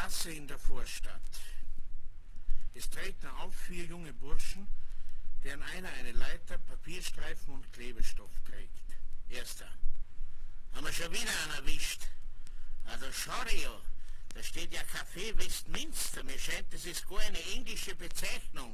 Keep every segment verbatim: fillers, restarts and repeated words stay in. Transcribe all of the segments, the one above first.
Gasse in der Vorstadt. Es treten auf vier junge Burschen, deren einer eine Leiter, Papierstreifen und Klebestoff trägt. Erster. Haben wir schon wieder einen erwischt. Also schau ja, da steht ja Café Westminster. Mir scheint, das ist gar eine englische Bezeichnung.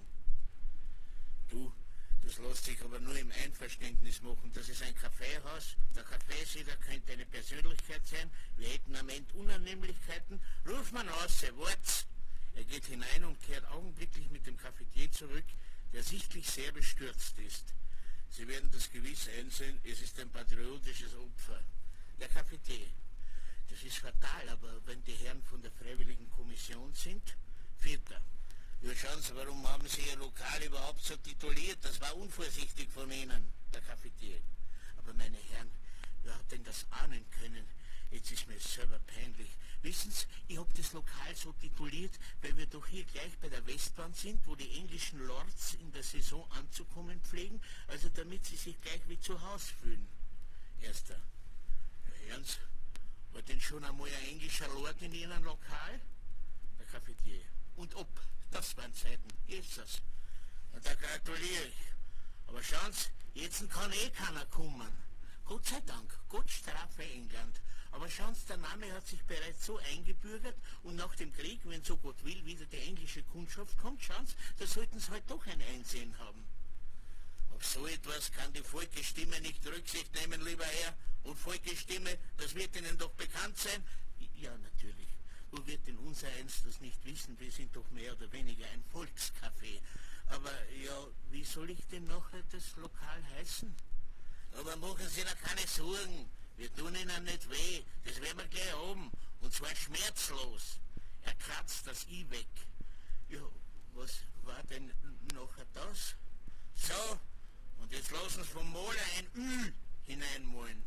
Du, das lässt sich aber nur im Einverständnis machen. Das ist ein Kaffeehaus. Der Kaffeesieder könnte eine Persönlichkeit sein. Wir hätten am Ende Unannehmlichkeiten. Ruf man raus, wart's. Er geht hinein und kehrt augenblicklich mit dem Cafetier zurück, der sichtlich sehr bestürzt ist. Sie werden das gewiss einsehen, es ist ein patriotisches Opfer. Der Cafetier. Das ist fatal, aber wenn die Herren von der Freiwilligen Kommission sind. Vierter. Ja, schauen Sie, warum haben Sie Ihr Lokal überhaupt so tituliert? Das war unvorsichtig von Ihnen, der Cafetier. Aber meine Herren, wer hat denn das ahnen können? Jetzt ist mir selber peinlich. Wissen Sie, ich hab das Lokal so tituliert, weil wir doch hier gleich bei der Westbahn sind, wo die englischen Lords in der Saison anzukommen pflegen, also damit sie sich gleich wie zu Hause fühlen. Erster. Ja, hören Sie, war denn schon einmal ein englischer Lord in Ihrem Lokal? Der Cafetier. Und ob, das waren Zeiten, jetzt das. Und da gratuliere ich. Aber schauen Sie, jetzt kann eh keiner kommen. Gott sei Dank, Gott strafe England. Aber schauen Sie, der Name hat sich bereits so eingebürgert und nach dem Krieg, wenn so Gott will, wieder die englische Kundschaft kommt, schauen Sie, da sollten Sie halt doch ein Einsehen haben. Auf so etwas kann die Volksstimme nicht Rücksicht nehmen, lieber Herr. Und Volksstimme, das wird Ihnen doch bekannt sein? Ja, natürlich. Wo wird denn unser eins das nicht wissen? Wir sind doch mehr oder weniger ein Volkscafé. Aber ja, wie soll ich denn nachher das Lokal heißen? Aber machen Sie da keine Sorgen. Wir tun Ihnen nicht weh. Das werden wir gleich haben. Und zwar schmerzlos. Er kratzt das I weg. Ja, was war denn nachher das? So, und jetzt lassen Sie vom Maler ein Ü hineinmalen.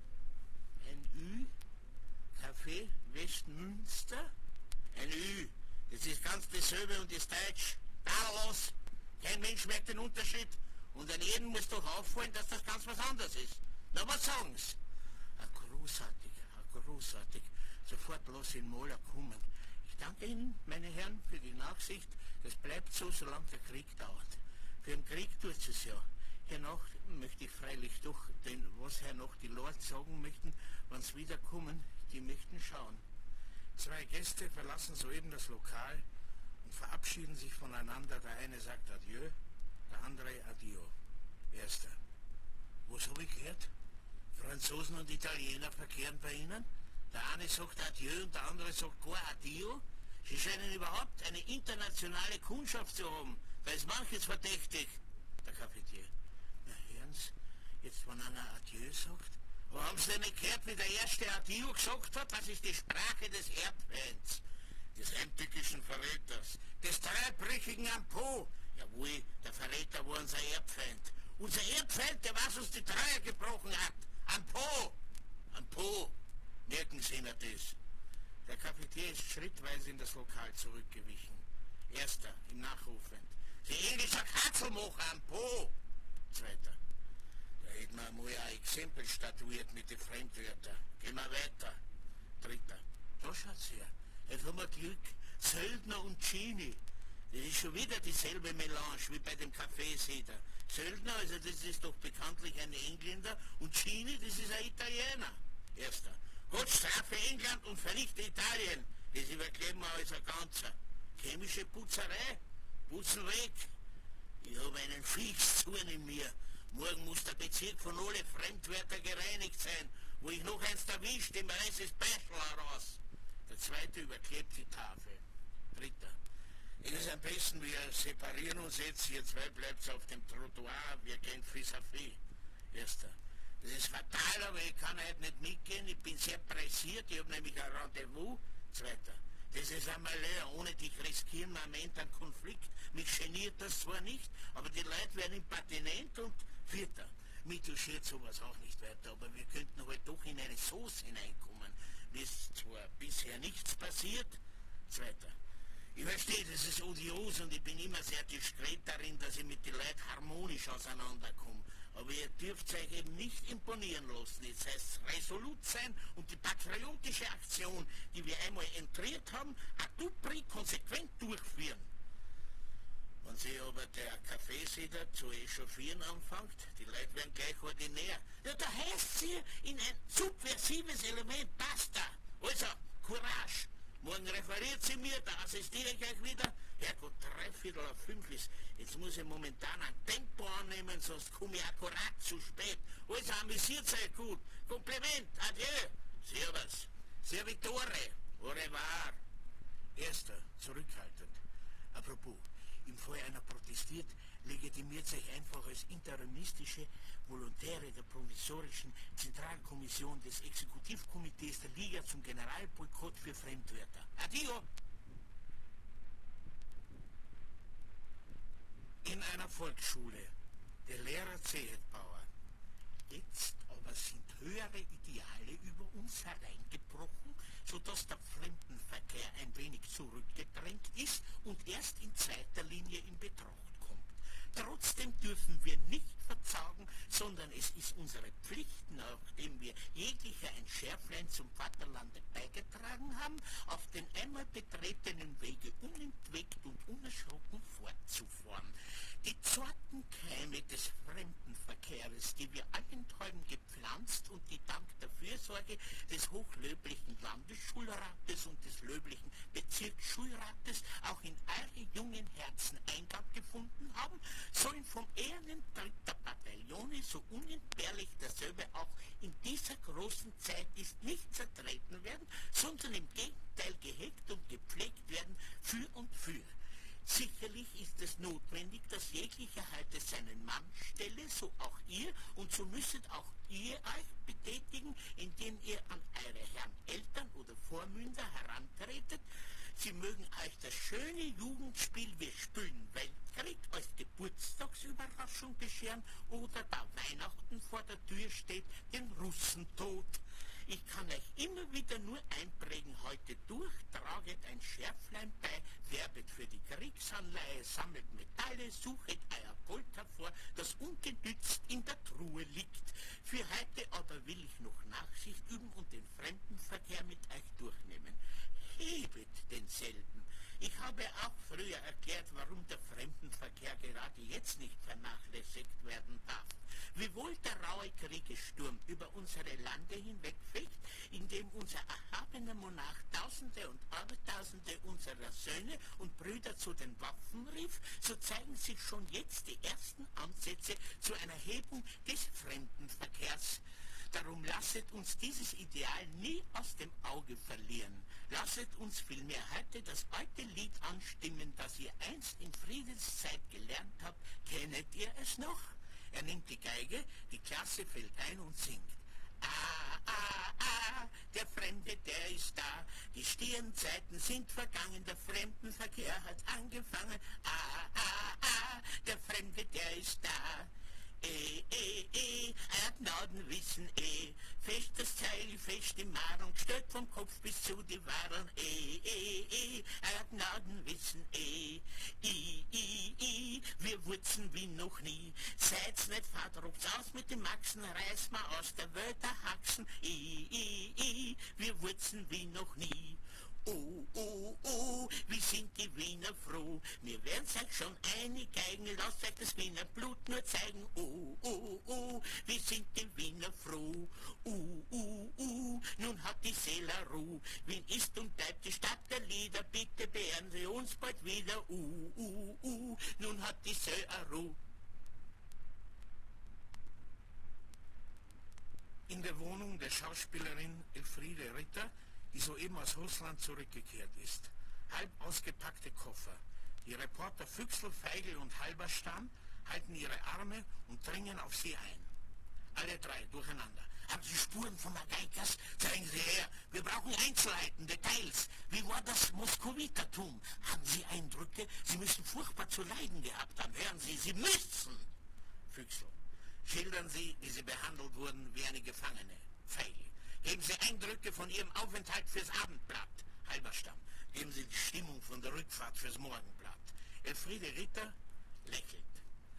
Ein Ü? Café Westminster? Ein Ü. Das ist ganz dasselbe und ist deutsch. Da los! Kein Mensch merkt den Unterschied. Und an jedem muss doch auffallen, dass das ganz was anderes ist. Na, was sagen Sie? Ah, großartig, ah, großartig. Sofort los in Mola kommen. Ich danke Ihnen, meine Herren, für die Nachsicht. Das bleibt so, solange der Krieg dauert. Für den Krieg tut es ja. Hernach möchte ich freilich doch, denn was hernach die Lords sagen möchten, wenn sie wiederkommen, die möchten schauen. Zwei Gäste verlassen soeben das Lokal und verabschieden sich voneinander. Der eine sagt Adieu, der andere Adio. Erster. Was habe ich gehört? Franzosen und Italiener verkehren bei Ihnen? Der eine sagt Adieu und der andere sagt gar Adio? Sie scheinen überhaupt eine internationale Kundschaft zu haben. Da ist manches verdächtig. Der Cafetier. Na hören Sie, jetzt wenn einer Adieu sagt. Aber haben Sie denn nicht gehört, wie der erste Adio gesagt hat? Das ist die Sprache des Erbfeinds, des heimtückischen Verräters, des Dreibrüchigen am Po. Jawohl, der Verräter war unser Erbfeind. Unser Erbfeind, der was uns die Treue gebrochen hat. Am Po. Am Po. Merken Sie sich das. Der Cafetier ist schrittweise in das Lokal zurückgewichen. Erster, im Nachrufend. Sie englischer Katzelmacher am Po. Zweiter. Da hätten wir mal ein Exempel statuiert mit den Fremdwörtern. Gehen wir weiter. Dritter. Da schaut's her. Jetzt haben wir Glück. Söldner und Genie. Das ist schon wieder dieselbe Melange wie bei dem Kaffeesieder. Söldner, also das ist doch bekanntlich ein Engländer, und Genie, das ist ein Italiener. Erster. Gott strafe England und vernichte Italien. Das überkleben wir als ein Ganzer. Chemische Putzerei. Putzen weg. Ich habe einen Viechszorn in mir. Morgen muss der Bezirk von alle Fremdwörter gereinigt sein. Wo ich noch eins erwischt, dem reiß es Bachelor raus. Der zweite überklebt die Tafel. Dritter. Es ist am besten, wir separieren uns jetzt. Ihr zwei bleibt auf dem Trottoir, wir gehen vis-à-vis. Erster. Das ist fatal, aber ich kann heute nicht mitgehen. Ich bin sehr pressiert, ich habe nämlich ein Rendezvous. Zweiter. Das ist ein Malheur. Ohne dich riskieren wir am Ende einen Konflikt. Mich geniert das zwar nicht, aber die Leute werden impertinent. Und vierter. Mich touchiert sowas auch nicht weiter, aber wir könnten halt doch in eine Sauce hineinkommen. Mir ist zwar bisher nichts passiert. Zweiter. Ich verstehe, das ist odios und ich bin immer sehr diskret darin, dass ich mit den Leuten harmonisch auseinanderkomme. Aber ihr dürft euch eben nicht imponieren lassen. Jetzt heißt es resolut sein und die patriotische Aktion, die wir einmal entriert haben, à tout prix konsequent durchführen. Wenn sich aber der Kaffeesieder zu echauffieren anfängt, die Leute werden gleich ordinär. Ja, da heißt sie in ein subversives Element, basta. Also, Courage. Morgen referiert sie mir, da assistiere ich euch wieder. Herrgott, dreiviertel auf fünf ist. Jetzt muss ich momentan ein Tempo annehmen, sonst komme ich akkurat zu spät. Also amüsiert euch gut. Kompliment, adieu. Servus. Servitore. Au revoir. Erster, zurückhaltend. Apropos, im Fall einer protestiert, legitimiert sich einfach als interimistische Volontäre der provisorischen Zentralkommission des Exekutivkomitees der Liga zum Generalboykott für Fremdwörter. Adio! In einer Volksschule, der Lehrer Zehetbauer. Jetzt aber sind höhere Ideale über uns hereingebrochen, sodass der Fremdenverkehr ein wenig zurückgedrängt ist und erst in zweiter Linie in Betracht kommt. Trotzdem dürfen wir nicht verzagen, sondern es ist unsere Pflicht, nachdem wir jeglicher ein Schärflein zum Vaterlande beigetragen haben, auf den einmal betretenen Wege unentwegt und unerschrocken fortzufahren. Die zarten Keime des Fremdenverkehrs, die wir allenthalben gepflanzt und die dank der Fürsorge des hochlöblichen Landesschulrates und des löblichen Bezirksschulrates auch in eure jungen Herzen Eingang gefunden haben, sollen vom ehernen Dritter Bataillone, so unentbehrlich dasselbe auch in dieser großen Zeit ist, nicht zertreten werden, sondern im Gegenteil gehegt und gepflegt werden für und für. Sicherlich ist es notwendig, dass jeglicher heute seinen Mann stelle, so auch ihr, und so müsstet auch ihr euch betätigen, indem ihr an eure Herren Eltern oder Vormünder herantretet. Sie mögen euch das schöne Jugendspiel Wir spielen Weltkrieg als Geburtstagsüberraschung bescheren oder da Weihnachten vor der Tür steht, den Russentod. Ich kann euch immer wieder nur einprägen, heute durch, traget ein Schärflein bei, werbet für die Kriegsanleihe, sammelt Metalle, suchet euer Gold hervor, das ungenützt in der Truhe liegt. Für heute aber will ich noch Nachsicht üben und den Fremdenverkehr mit euch durchnehmen. Hebet denselben. Ich habe auch früher erklärt, warum der Fremdenverkehr gerade jetzt nicht vernachlässigt werden darf. Wiewohl der raue Kriegessturm über unsere Lande hinwegfegt, indem unser erhabener Monarch Tausende und Abertausende unserer Söhne und Brüder zu den Waffen rief, so zeigen sich schon jetzt die ersten Ansätze zu einer Hebung des Fremdenverkehrs. Darum lasset uns dieses Ideal nie aus dem Auge verlieren. Lasset uns vielmehr heute das alte Lied anstimmen, das ihr einst in Friedenszeit gelernt habt. Kennet ihr es noch? Er nimmt die Geige, die Klasse fällt ein und singt. Ah, ah, ah, der Fremde, der ist da. Die Stirnzeiten sind vergangen, der Fremdenverkehr hat angefangen. Ah, ah, ah, der Fremde, der ist da. Eh, eh, eh, euer Gnaden wissen eh, fest das Zeil, fest die Mahrung, stört vom Kopf bis zu die Wahren, eh, eh, eh, euer Gnaden wissen eh, i, i, i, wir wurzen wie noch nie, seid's nicht verdruckt's aus mit den Maxen, reiß mal aus der Wörter Haxen, i, i, i, wir wurzen wie noch nie. Oh, oh, oh, wie sind die Wiener froh. Wir werden's euch schon eingeigen, lasst euch das Wiener Blut nur zeigen. Oh, oh, oh, wie sind die Wiener froh. Uh, uh, uh, nun hat die Seele Ruhe. Wien ist und bleibt die Stadt der Lieder, bitte beehren Sie uns bald wieder. Uh, uh, uh, nun hat die Seele Ruhe. In der Wohnung der Schauspielerin Elfriede Ritter, die soeben aus Russland zurückgekehrt ist. Halb ausgepackte Koffer. Die Reporter Füchsel, Feigl und Halberstam halten ihre Arme und dringen auf sie ein. Alle drei durcheinander. Haben Sie Spuren von Magaikas? Zeigen Sie her. Wir brauchen Einzelheiten, Details. Wie war das Moskowitertum? Haben Sie Eindrücke? Sie müssen furchtbar zu leiden gehabt haben. Hören Sie, Sie müssen. Füchsel. Schildern Sie, wie Sie behandelt wurden wie eine Gefangene. Feigl. Geben Sie Eindrücke von Ihrem Aufenthalt fürs Abendblatt. Halberstam. Geben Sie die Stimmung von der Rückfahrt fürs Morgenblatt. Elfriede Ritter lächelt.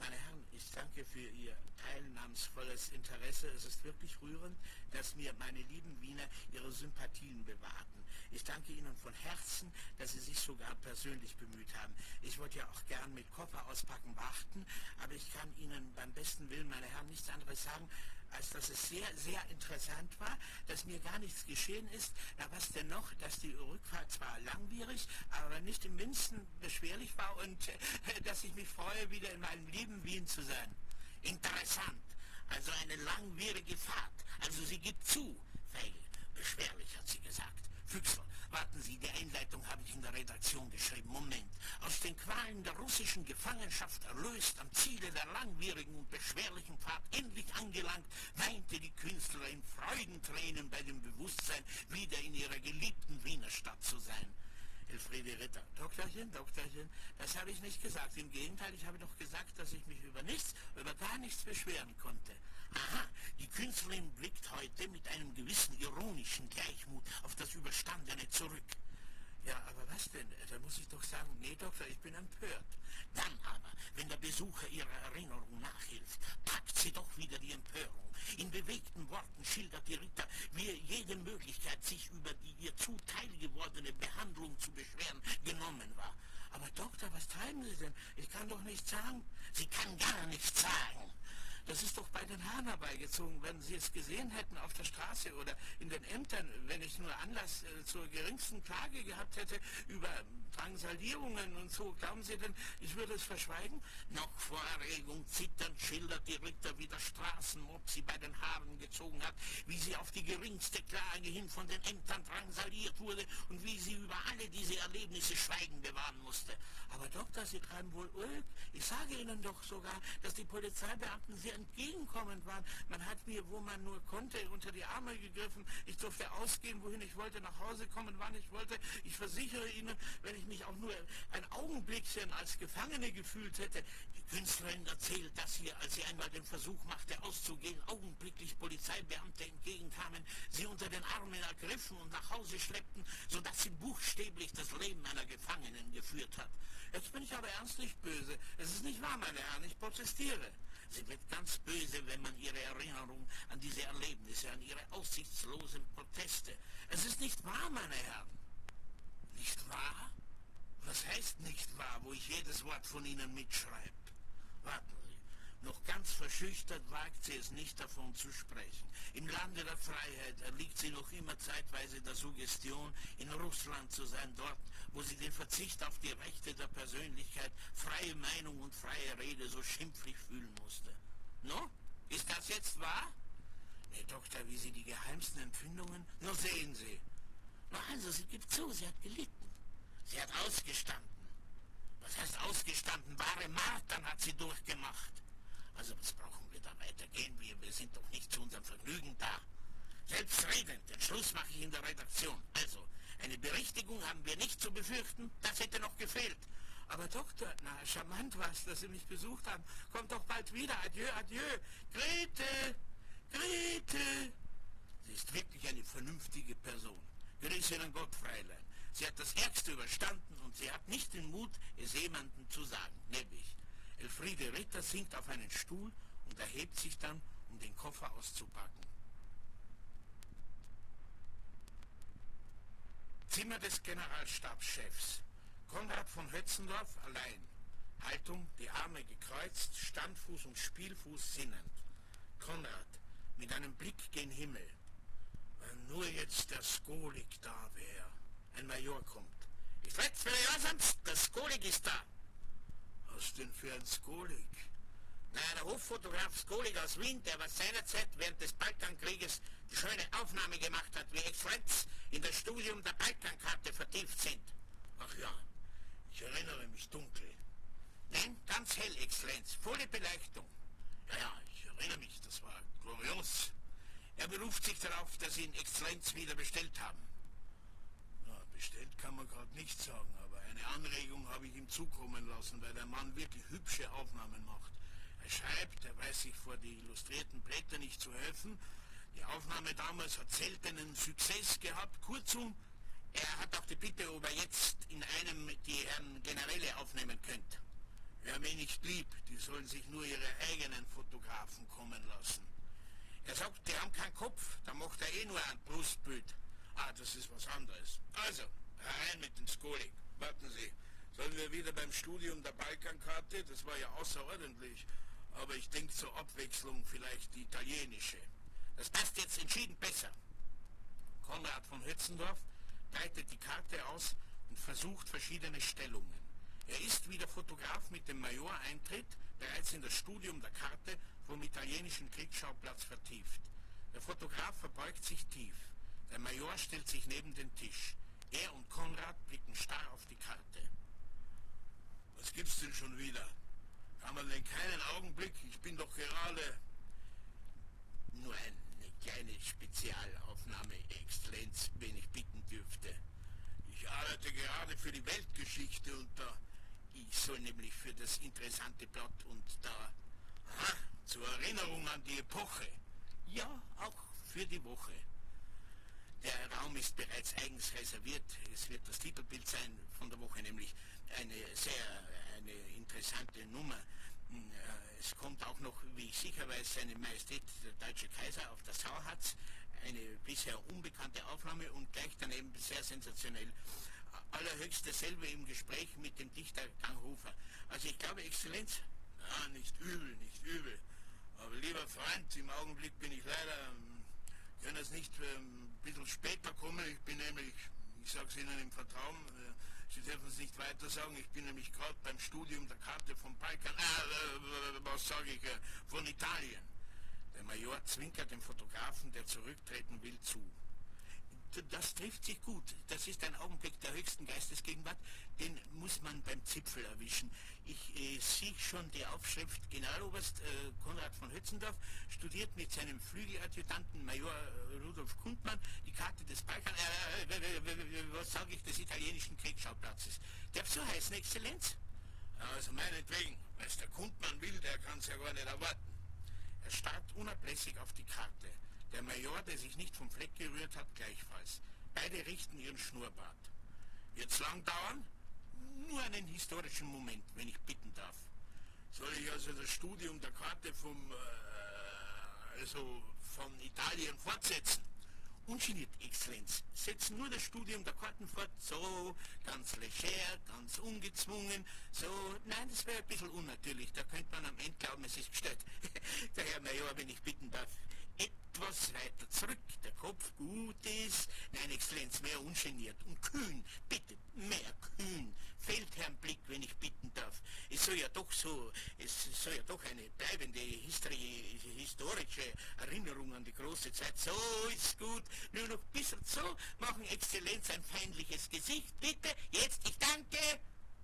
Meine Herren, ich danke für Ihr teilnahmsvolles Interesse. Es ist wirklich rührend, dass mir meine lieben Wiener ihre Sympathien bewahrten. Ich danke Ihnen von Herzen, dass Sie sich sogar persönlich bemüht haben. Ich wollte ja auch gern mit Koffer auspacken warten, aber ich kann Ihnen beim besten Willen, meine Herren, nichts anderes sagen, als dass es sehr, sehr interessant war, dass mir gar nichts geschehen ist. Na, was denn noch, dass die Rückfahrt zwar langwierig, aber nicht im mindesten beschwerlich war und äh, dass ich mich freue, wieder in meinem lieben Wien zu sein. Interessant. Also eine langwierige Fahrt. Also sie gibt zu, Feigl. Beschwerlich, hat sie gesagt. Füchsel, warten Sie, die Einleitung habe ich in der Redaktion geschrieben. Moment. Aus den Qualen der russischen Gefangenschaft erlöst, am Ziele der langwierigen und beschwerlichen Fahrt endlich angelangt, weinte die Künstlerin Freudentränen bei dem Bewusstsein, wieder in ihrer geliebten Wiener Stadt zu sein. Elfriede Ritter. Doktorchen, Doktorchen, das habe ich nicht gesagt. Im Gegenteil, ich habe doch gesagt, dass ich mich über nichts, über gar nichts beschweren konnte. Aha, die Künstlerin blickt heute mit einem gewissen ironischen Gleichmut auf das Überstandene zurück. Ja, aber was denn? Da muss ich doch sagen, nee, Doktor, ich bin empört. Dann aber, wenn der Besucher ihrer Erinnerung nachhilft, packt sie doch wieder die Empörung. In bewegten Worten schildert die Ritter, wie jede Möglichkeit, sich über die ihr zuteil gewordene Behandlung zu beschweren, genommen war. Aber Doktor, was treiben Sie denn? Ich kann doch nichts sagen. Sie kann gar nichts sagen. Das ist doch bei den Haaren herbeigezogen. Wenn Sie es gesehen hätten auf der Straße oder in den Ämtern, wenn ich nur Anlass äh, zur geringsten Klage gehabt hätte über Drangsalierungen und so, glauben Sie denn, ich würde es verschweigen? Noch vor Erregung zitternd schildert die Ritter, wie der Straßenmob sie bei den Haaren gezogen hat, wie sie auf die geringste Klage hin von den Ämtern drangsaliert wurde und wie sie über alle diese Erlebnisse Schweigen bewahren musste. Aber Doktor, Sie treiben wohl Ulk. Ich sage Ihnen doch sogar, dass die Polizeibeamten sehr entgegenkommend waren. Man hat mir, wo man nur konnte, unter die Arme gegriffen. Ich durfte ausgehen, wohin ich wollte, nach Hause kommen, wann ich wollte. Ich versichere Ihnen, wenn ich mich auch nur ein Augenblickchen als Gefangene gefühlt hätte. Die Künstlerin erzählt, dass hier, als sie einmal den Versuch machte, auszugehen, augenblicklich Polizeibeamte entgegenkamen, sie unter den Armen ergriffen und nach Hause schleppten, sodass sie buchstäblich das Leben einer Gefangenen geführt hat. Jetzt bin ich aber ernstlich böse. Es ist nicht wahr, meine Herren, ich protestiere. Sie wird ganz böse, wenn man ihre Erinnerung an diese Erlebnisse, an ihre aussichtslosen Proteste. Es ist nicht wahr, meine Herren. Nicht wahr? Was heißt nicht wahr, wo ich jedes Wort von Ihnen mitschreibe? Warten Sie. Noch ganz verschüchtert wagt sie es nicht, davon zu sprechen. Im Lande der Freiheit erliegt sie noch immer zeitweise der Suggestion, in Russland zu sein, dort, wo sie den Verzicht auf die Rechte der Persönlichkeit, freie Meinung und freie Rede so schimpflich fühlen musste. No? Ist das jetzt wahr? Nee, Doktor, wie Sie die geheimsten Empfindungen? Nur sehen Sie. Na also, sie gibt zu, sie hat gelitten. Sie hat ausgestanden. Was heißt ausgestanden? Wahre Martern hat sie durchgemacht. Also was brauchen wir da weitergehen? Wir, wir sind doch nicht zu unserem Vergnügen da. Selbstredend, den Schluss mache ich in der Redaktion. Also, eine Berichtigung haben wir nicht zu befürchten, das hätte noch gefehlt. Aber Doktor, na, charmant war's, dass Sie mich besucht haben. Kommt doch bald wieder. Adieu, adieu. Grete, Grete. Sie ist wirklich eine vernünftige Person. Grüße Ihnen Gott, Fräulein. Sie hat das Ärgste überstanden und sie hat nicht den Mut, es jemandem zu sagen, nämlich. Elfriede Ritter sinkt auf einen Stuhl und erhebt sich dann, um den Koffer auszupacken. Zimmer des Generalstabschefs. Konrad von Hötzendorf allein. Haltung, die Arme gekreuzt, Standfuß und Spielfuß sinnend. Konrad, mit einem Blick gen Himmel. Wenn nur jetzt der Skolik da wäre. Ein Major kommt. Ich weiß, wer ja sonst, der Skolik ist da. Was denn für ein Skolik? Na, der Hoffotograf Skolik aus Wien, der was seinerzeit während des Balkankrieges die schöne Aufnahme gemacht hat, wie Exzellenz in das Studium der Balkankarte vertieft sind. Ach ja, ich erinnere mich dunkel. Nein, ganz hell, Exzellenz, volle Beleuchtung. Ja, ja, ich erinnere mich, das war glorios. Er beruft sich darauf, dass Sie ihn Exzellenz wieder bestellt haben. Na, bestellt kann man gerade nicht sagen, aber eine Anregung habe ich ihm zukommen lassen, weil der Mann wirklich hübsche Aufnahmen macht. Er schreibt, er weiß sich vor die illustrierten Blätter nicht zu helfen. Die Aufnahme damals hat seltenen Success gehabt. Kurzum, er hat auch die Bitte, ob er jetzt in einem die Herren Generäle aufnehmen könnte. Wer mich nicht liebt, die sollen sich nur ihre eigenen Fotografen kommen lassen. Er sagt, die haben keinen Kopf, da macht er eh nur ein Brustbild. Ah, das ist was anderes. Also, herein mit dem Skolik. Warten Sie, sollen wir wieder beim Studium der Balkankarte? Das war ja außerordentlich. Aber ich denke zur Abwechslung vielleicht die italienische. Das passt jetzt entschieden besser. Konrad von Hötzendorf breitet die Karte aus und versucht verschiedene Stellungen. Er ist, wie der Fotograf mit dem Major eintritt, bereits in das Studium der Karte vom italienischen Kriegsschauplatz vertieft. Der Fotograf verbeugt sich tief. Der Major stellt sich neben den Tisch. Er und Konrad blicken starr auf die Karte. Was gibt's denn schon wieder? Kann man denn keinen Augenblick? Ich bin doch gerade... Nur eine kleine Spezialaufnahme, Exzellenz, wenn ich bitten dürfte. Ich arbeite gerade für die Weltgeschichte und da... Ich soll nämlich für das interessante Blatt und da... Aha, zur Erinnerung an die Epoche. Ja, auch für die Woche. Der Raum ist bereits eigens reserviert. Es wird das Titelbild sein von der Woche, nämlich eine sehr eine interessante Nummer. Es kommt auch noch, wie ich sicher weiß, seine Majestät der deutsche Kaiser auf der Sauhatz. Eine bisher unbekannte Aufnahme und gleich daneben sehr sensationell. Allerhöchst dasselbe im Gespräch mit dem Dichter Ganghofer. Also ich glaube, Exzellenz... Ja, nicht übel, nicht übel. Aber lieber Freund, im Augenblick bin ich leider... Können es nicht ähm, ein bisschen später kommen? Ich bin nämlich, ich sage es Ihnen im Vertrauen, äh, Sie dürfen es nicht weiter sagen, ich bin nämlich gerade beim Studium der Karte vom Balkan, äh, äh, was sage ich, äh, von Italien. Der Major zwinkert dem Fotografen, der zurücktreten will, zu. Das trifft sich gut. Das ist ein Augenblick der höchsten Geistesgegenwart. Den muss man beim Zipfel erwischen. Ich äh, sehe schon die Aufschrift Generaloberst äh, Konrad von Hötzendorf studiert mit seinem Flügeladjutanten Major äh, Rudolf Kundmann die Karte des Balkan, äh, äh, was sage ich, des italienischen Kriegsschauplatzes. Darf so heißen, Exzellenz? Also meinetwegen, was der Kundmann will, der kann es ja gar nicht erwarten. Er starrt unablässig auf die Karte. Der Major, der sich nicht vom Fleck gerührt hat, gleichfalls. Beide richten ihren Schnurrbart. Wird's lang dauern? Nur einen historischen Moment, wenn ich bitten darf. Soll ich also das Studium der Karte vom, äh, also von Italien fortsetzen? Ungeniert, Exzellenz. Setzen nur das Studium der Karten fort, so, ganz leger, ganz ungezwungen, so, nein, das wäre ein bisschen unnatürlich, da könnte man am Ende glauben, es ist gestellt. Der Herr Major, wenn ich bitten darf, etwas weiter zurück, der Kopf gut ist, nein, Exzellenz, mehr ungeniert und kühn, bitte, mehr kühn, Feldherrnblick, wenn ich bitten darf. Es soll ja doch so, es soll ja doch eine bleibende Histori historische Erinnerung an die große Zeit, so ist gut, nur noch ein bisschen so, machen Exzellenz ein feindliches Gesicht, bitte, jetzt, ich danke.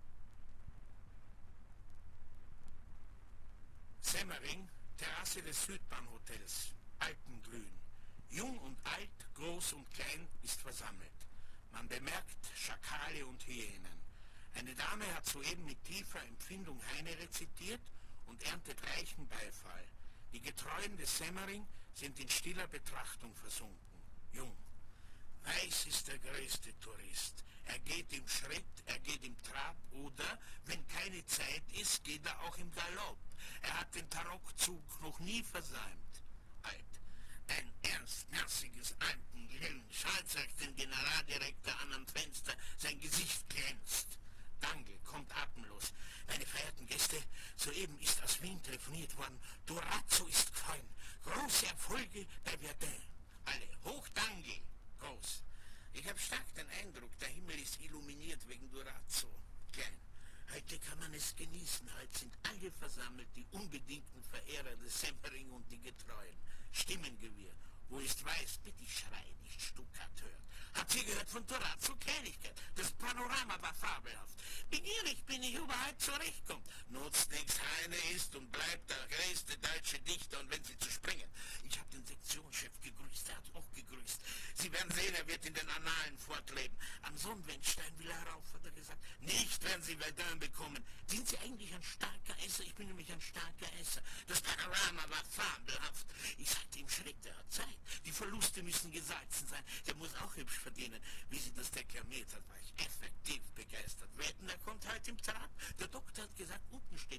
Semmering, Terrasse des Südbahnhotels. Alpengrün. Jung und alt, groß und klein ist versammelt. Man bemerkt Schakale und Hyänen. Eine Dame hat soeben mit tiefer Empfindung Heine rezitiert und erntet reichen Beifall. Die Getreuen des Semmering sind in stiller Betrachtung versunken. Jung. Weiß ist der größte Tourist. Er geht im Schritt, er geht im Trab oder, wenn keine Zeit ist, geht er auch im Galopp. Er hat den Tarockzug noch nie versäumt. Alt. Ein ernstnasiges Alpenglimm schaut sich den Generaldirektor an am Fenster, sein Gesicht glänzt. Dangle kommt atemlos. Meine verehrten Gäste, soeben ist aus Wien telefoniert worden. Durazzo ist gefallen. Große Erfolge bei Verdun. Alle hoch Dangle. Groß. Ich habe stark den Eindruck, der Himmel ist illuminiert wegen Durazzo. Klein. Heute kann man es genießen. Heute sind alle versammelt, die unbedingten Verehrer des Semmering und die Getreuen. Stimmengewirr. Wo ist weiß, bitte schrei, nicht Stuttgart hört. Hat sie gehört von Durazzo? Kleinigkeit. Das Panorama war fabelhaft. Begierig bin ich, überhaupt zurechtkommt. Nutzt nichts, Heine ist und bleibt der größte deutsche Dichter und wenn Sie zu springen. Ich habe den Sektionschef gegrüßt, er hat auch gegrüßt. Sie werden sehen, er wird in den Annalen fortleben. Am Sonnenwendstein will er rauf, hat er gesagt. Nicht, wenn Sie Verdun bekommen. Sind Sie eigentlich ein starker Esser? Ich bin nämlich ein starker Esser. Das Panorama war fabelhaft. Ich sagte ihm, Schritt, er hat Zeit. Die Verluste müssen gesalzen sein. Der muss auch hübsch verdienen. Wie sie das deklamiert hat, war ich effektiv begeistert. Wetten, er kommt heute im Trab. Der Doktor hat gesagt, unten steht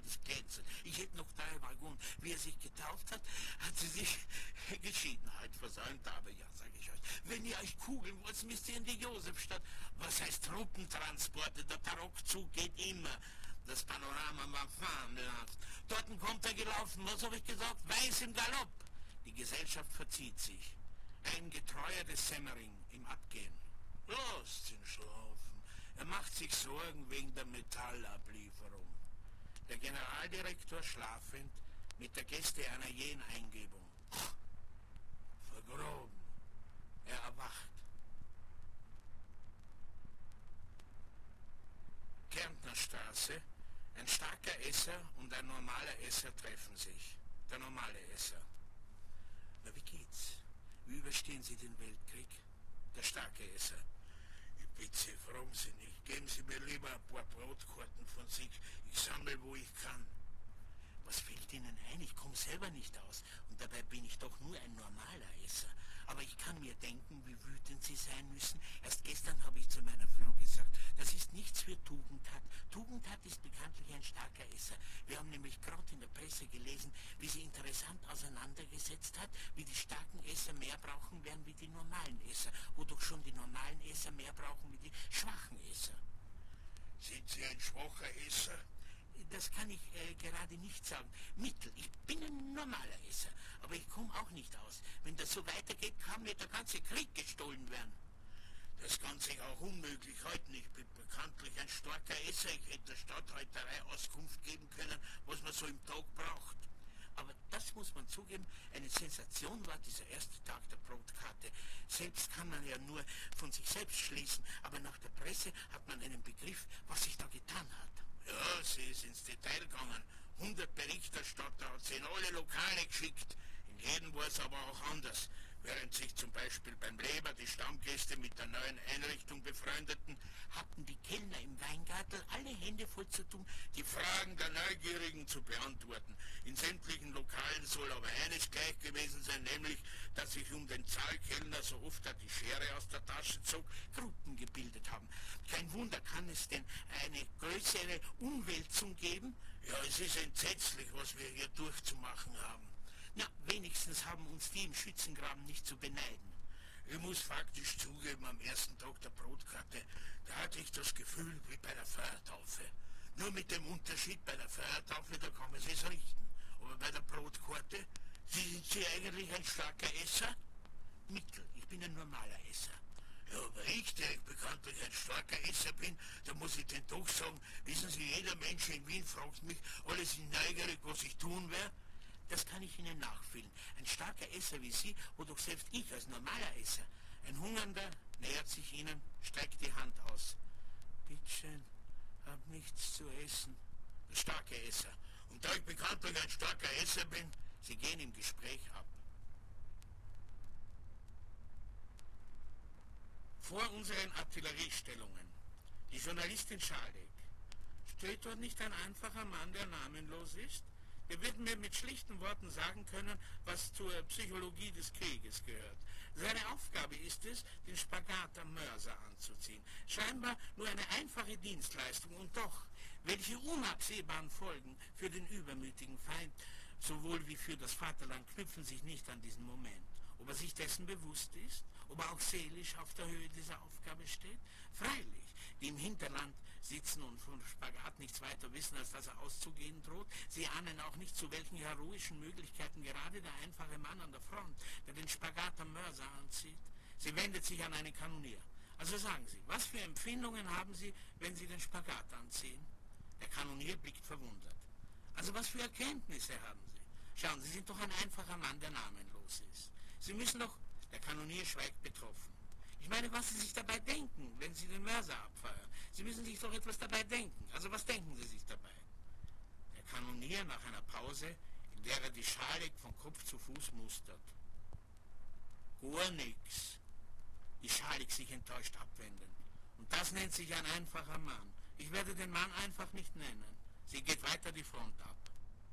erzählt noch drei Wagon. Wie er sich getauft hat, hat sie sich Geschiedenheit versäumt. Aber ja, sage ich euch, wenn ihr euch kugeln wollt, müsst ihr in die Josefstadt. Was heißt Truppentransporte? Der Tarockzug geht immer. Das Panorama war fabelhaft. Dort kommt er gelaufen. Was habe ich gesagt? Weiß im Galopp. Die Gesellschaft verzieht sich. Ein Getreuer des Semmering im Abgehen. Lasst ihn schlafen. Er macht sich Sorgen wegen der Metallablieferung. Der Generaldirektor schlafend mit der Geste einer jähen Eingebung. Vergroben. Er erwacht. Kärntnerstraße. Ein starker Esser und ein normaler Esser treffen sich. Der normale Esser. Na, wie geht's? Wie überstehen Sie den Weltkrieg? Der starke Esser. Ich bitte Sie, fragen Sie nicht. Geben Sie mir lieber ein paar Brotkarten von sich. Ich sammle, wo ich kann. Was fällt Ihnen ein? Ich komme selber nicht aus. Und dabei bin ich doch nur ein normaler Esser. Aber ich kann mir denken, wie wütend Sie sein müssen. Erst gestern habe ich zu meiner Frau gesagt, das ist nichts für Tugendhat. Tugendhat ist bekanntlich ein starker Esser. Wir haben nämlich gerade in der Presse gelesen, wie sie interessant auseinandergesetzt hat, wie die starken Esser mehr brauchen werden wie die normalen Esser, wodurch schon die normalen Esser mehr brauchen wie die schwachen Esser. Sind Sie ein schwacher Esser? Das kann ich äh, gerade nicht sagen. Mittel. Ich bin ein normaler Esser. Aber ich komme auch nicht aus. Wenn das so weitergeht, kann mir der ganze Krieg gestohlen werden. Das kann sich auch unmöglich halten. Ich bin bekanntlich ein starker Esser. Ich hätte der Statthalterei Auskunft geben können, was man so im Tag braucht. Aber das muss man zugeben, eine Sensation war dieser erste Tag der Brotkarte. Selbst kann man ja nur von sich selbst schließen, aber nach der Presse hat man einen Begriff, was sich da getan hat. Ja, sie ist ins Detail gegangen. hundert Berichterstatter hat sie in alle Lokale geschickt. In jedem war es aber auch anders. Während sich zum Beispiel beim Leber die Stammgäste mit der neuen Einrichtung befreundeten, hatten die Kellner im Weingartel alle Hände voll zu tun, die Fragen der Neugierigen zu beantworten. In sämtlichen Lokalen soll aber eines gleich gewesen sein, nämlich, dass sich um den Zahlkellner, so oft er die Schere aus der Tasche zog, Gruppen gebildet haben. Kein Wunder, kann es denn eine größere Umwälzung geben? Ja, es ist entsetzlich, was wir hier durchzumachen haben. Na, wenigstens haben uns die im Schützengraben nicht zu beneiden. Ich muss faktisch zugeben, am ersten Tag der Brotkarte, da hatte ich das Gefühl wie bei der Feuertaufe. Nur mit dem Unterschied, bei der Feuertaufe, da kann man es richten. Aber bei der Brotkarte, sind Sie eigentlich ein starker Esser? Mittel, ich bin ein normaler Esser. Ja, aber ich, der ich bekanntlich ein starker Esser bin, da muss ich denn doch sagen, wissen Sie, jeder Mensch in Wien fragt mich, alles sind neugierig, was ich tun werde. Das kann ich Ihnen nachfühlen. Ein starker Esser wie Sie, oder doch selbst ich als normaler Esser. Ein Hungernder nähert sich Ihnen, streckt die Hand aus. Bittschön, hab nichts zu essen. Der starke Esser. Und da ich bekanntlich ein starker Esser bin, Sie gehen im Gespräch ab. Vor unseren Artilleriestellungen. Die Journalistin Schadek. Steht dort nicht ein einfacher Mann, der namenlos ist? Er wird mir mit schlichten Worten sagen können, was zur Psychologie des Krieges gehört. Seine Aufgabe ist es, den Spagat am Mörser anzuziehen. Scheinbar nur eine einfache Dienstleistung und doch, welche unabsehbaren Folgen für den übermütigen Feind, sowohl wie für das Vaterland, knüpfen sich nicht an diesen Moment. Ob er sich dessen bewusst ist, ob er auch seelisch auf der Höhe dieser Aufgabe steht? Freilich, die im Hinterland sitzen und von Spagat nichts weiter wissen, als dass er auszugehen droht. Sie ahnen auch nicht, zu welchen heroischen Möglichkeiten gerade der einfache Mann an der Front, der den Spagat am Mörser anzieht. Sie wendet sich an einen Kanonier. Also sagen Sie, was für Empfindungen haben Sie, wenn Sie den Spagat anziehen? Der Kanonier blickt verwundert. Also was für Erkenntnisse haben Sie? Schauen, Sie sind doch ein einfacher Mann, der namenlos ist. Sie müssen doch... Der Kanonier schweigt betroffen. Ich meine, was Sie sich dabei denken, wenn Sie den Mörser abfeuern. Sie müssen sich doch etwas dabei denken. Also was denken Sie sich dabei? Der Kanonier nach einer Pause, in der er die Schalik von Kopf zu Fuß mustert. Gar nix. Die Schalik sich enttäuscht abwenden. Und das nennt sich ein einfacher Mann. Ich werde den Mann einfach nicht nennen. Sie geht weiter die Front ab.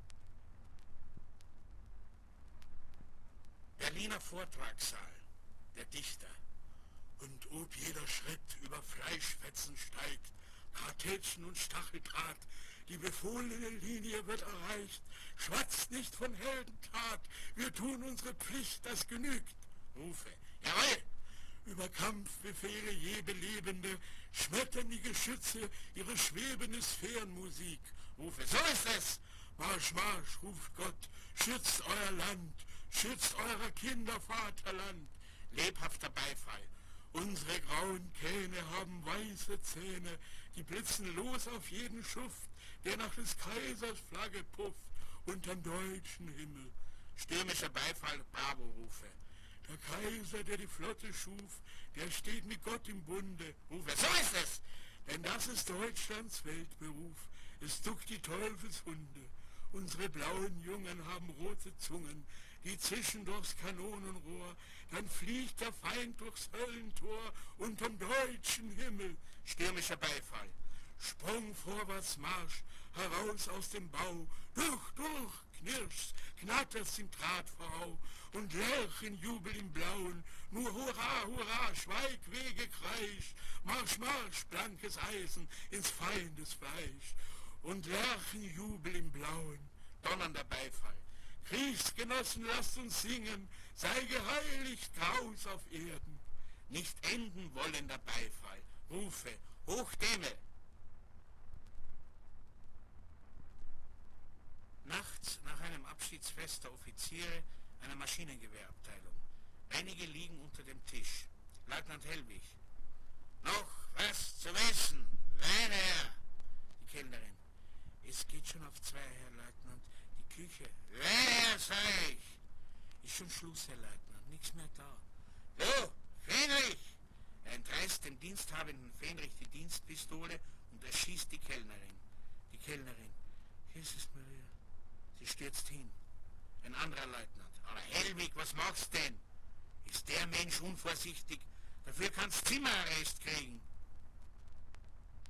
Berliner Vortragssaal. Der Dichter. Und ob jeder Schritt über Fleischfetzen steigt, Kartätschen und Stacheldraht, Die befohlene Linie wird erreicht. Schwatzt nicht von Heldentat. Wir tun unsere Pflicht, das genügt. Rufe. Jawohl! Über Kampfbefehle je Belebende schmettern die Geschütze ihre schwebende Sphärenmusik. Rufe. So ist es! Marsch, Marsch, ruft Gott, schützt euer Land, schützt eurer Kinder Vaterland. Lebhafter Beifall. Unsere grauen Kähne haben weiße Zähne, die blitzen los auf jeden Schuft, der nach des Kaisers Flagge pufft, unterm deutschen Himmel. Stürmischer Beifall, Bravo-Rufe. Der Kaiser, der die Flotte schuf, der steht mit Gott im Bunde. Rufe. So ist es! Denn das ist Deutschlands Weltberuf. Es duckt die Teufelshunde. Unsere blauen Jungen haben rote Zungen, die zischen durchs Kanonenrohr. Dann fliegt der Feind durchs Höllentor unterm deutschen Himmel. Stürmischer Beifall. Sprung vorwärts Marsch, heraus aus dem Bau. Durch, durch, knirscht, knattert's im Drahtverhau. Und Lerchenjubel im Blauen. Nur Hurra, Hurra, Schweigwege kreischt. Marsch, Marsch, blankes Eisen ins Feindes Fleisch. Und Lerchenjubel im Blauen. Donnernder Beifall. Kriegsgenossen, lasst uns singen, sei geheiligt Graus auf Erden. Nicht enden wollender Beifall. Rufe. Hochdämme. Nachts nach einem Abschiedsfest der Offiziere einer Maschinengewehrabteilung. Einige liegen unter dem Tisch. Leutnant Hellwig. Noch was zu wissen? Rein her! Die Kellnerin. Es geht schon auf zwei, Herr Leutnant. Die Küche. Rein her, sag ich! Ist schon Schluss, Herr Leutnant. Nichts mehr da. Du, Fähnrich! Er entreißt dem diensthabenden Fähnrich die Dienstpistole und erschießt die Kellnerin. Die Kellnerin. Jesus Maria. Sie stürzt hin. Ein anderer Leutnant. Aber Hellwig, was machst denn? Ist der Mensch unvorsichtig? Dafür kannst Zimmerarrest kriegen.